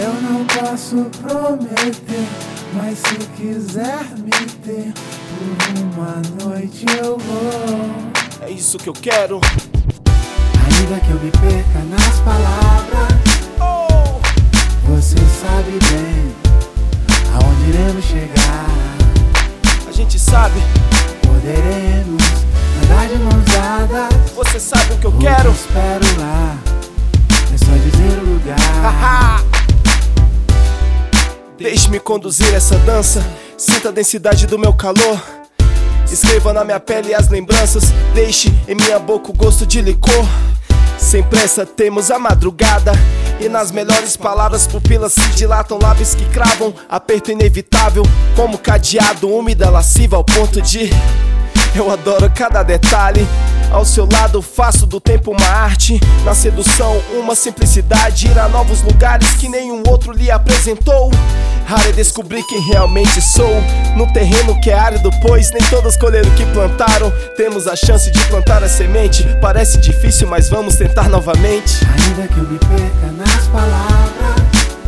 Eu não posso prometer, mas se quiser me ter, por uma noite eu vou. É isso que eu quero. Ainda que eu me perca nas palavras, você sabe bem aonde iremos chegar. A gente sabe. Poderemos andar de mãos dadas. Você sabe o que eu Hoje quero. espero lá, é só dizer o lugar. Haha. Deixe-me conduzir essa dança. Sinta a densidade do meu calor. Escreva na minha pele as lembranças. Deixe em minha boca o gosto de licor. Sem pressa temos a madrugada, e nas melhores palavras pupilas se dilatam, lábios que cravam, aperto inevitável, como cadeado, úmida, lasciva ao ponto de... Eu adoro cada detalhe. Ao seu lado faço do tempo uma arte. Na sedução uma simplicidade. Ir a novos lugares que nenhum outro lhe apresentou. Raro é descobrir quem realmente sou no terreno que é árido, pois nem todos colheram o que plantaram. Temos a chance de plantar a semente. Parece difícil, mas vamos tentar novamente. Ainda que eu me perca nas palavras,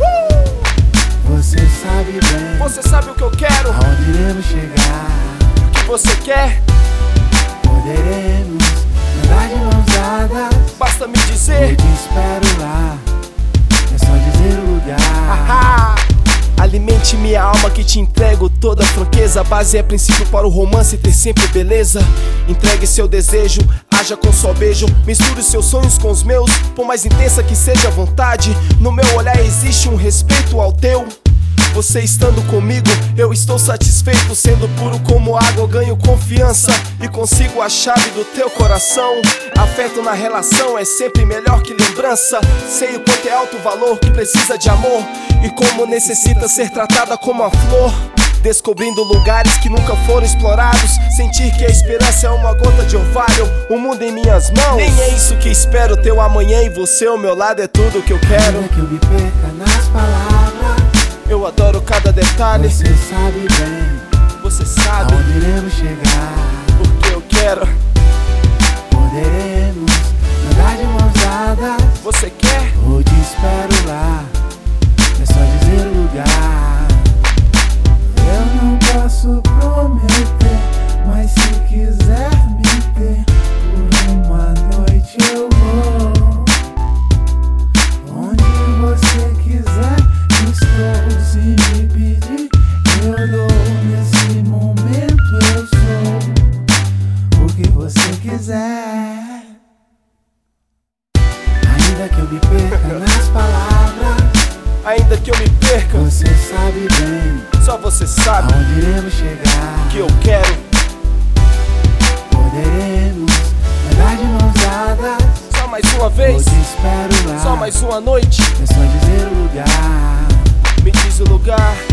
você sabe bem. Você sabe o que eu quero. Aonde iremos chegar. O que você quer. Poderemos andar de mãos dadas. Basta me dizer. Eu te espero lá, é só dizer o lugar. Haha. Alimente minha alma que te entrego toda a franqueza. A base é princípio para o romance ter sempre beleza. Entregue seu desejo, haja com só beijo. Misture seus sonhos com os meus, por mais intensa que seja a vontade. No meu olhar existe um respeito ao teu. Você estando comigo, eu estou satisfeito. Sendo puro como água, eu ganho confiança e consigo a chave do teu coração. Afeto na relação é sempre melhor que lembrança. Sei o quanto é alto o valor que precisa de amor, e como necessita ser tratada como a flor. Descobrindo lugares que nunca foram explorados. Sentir que a esperança é uma gota de orvalho. O mundo em minhas mãos. Nem é isso que espero. Teu amanhã e você ao meu lado é tudo que eu quero. Ainda que eu me perca nas palavras, eu adoro cada detalhe. você sabe bem. Você sabe aonde iremos chegar. porque eu quero. Poderemos andar de mãos dadas. Você quer? Hoje espero lá, é só dizer o lugar. Eu não posso prometer, mas se quiser me ter, por uma noite eu vou. Onde você quiser, estou. Se me pedir, eu dou. Nesse momento eu sou o que você quiser. Ainda que eu me perca nas palavras, Ainda que eu me perca, você sabe bem só você sabe aonde iremos chegar. que eu quero. Poderemos andar de mãos dadas. Só mais uma vez, Eu te espero lá, só mais uma noite. é só dizer o lugar. Me diz o lugar.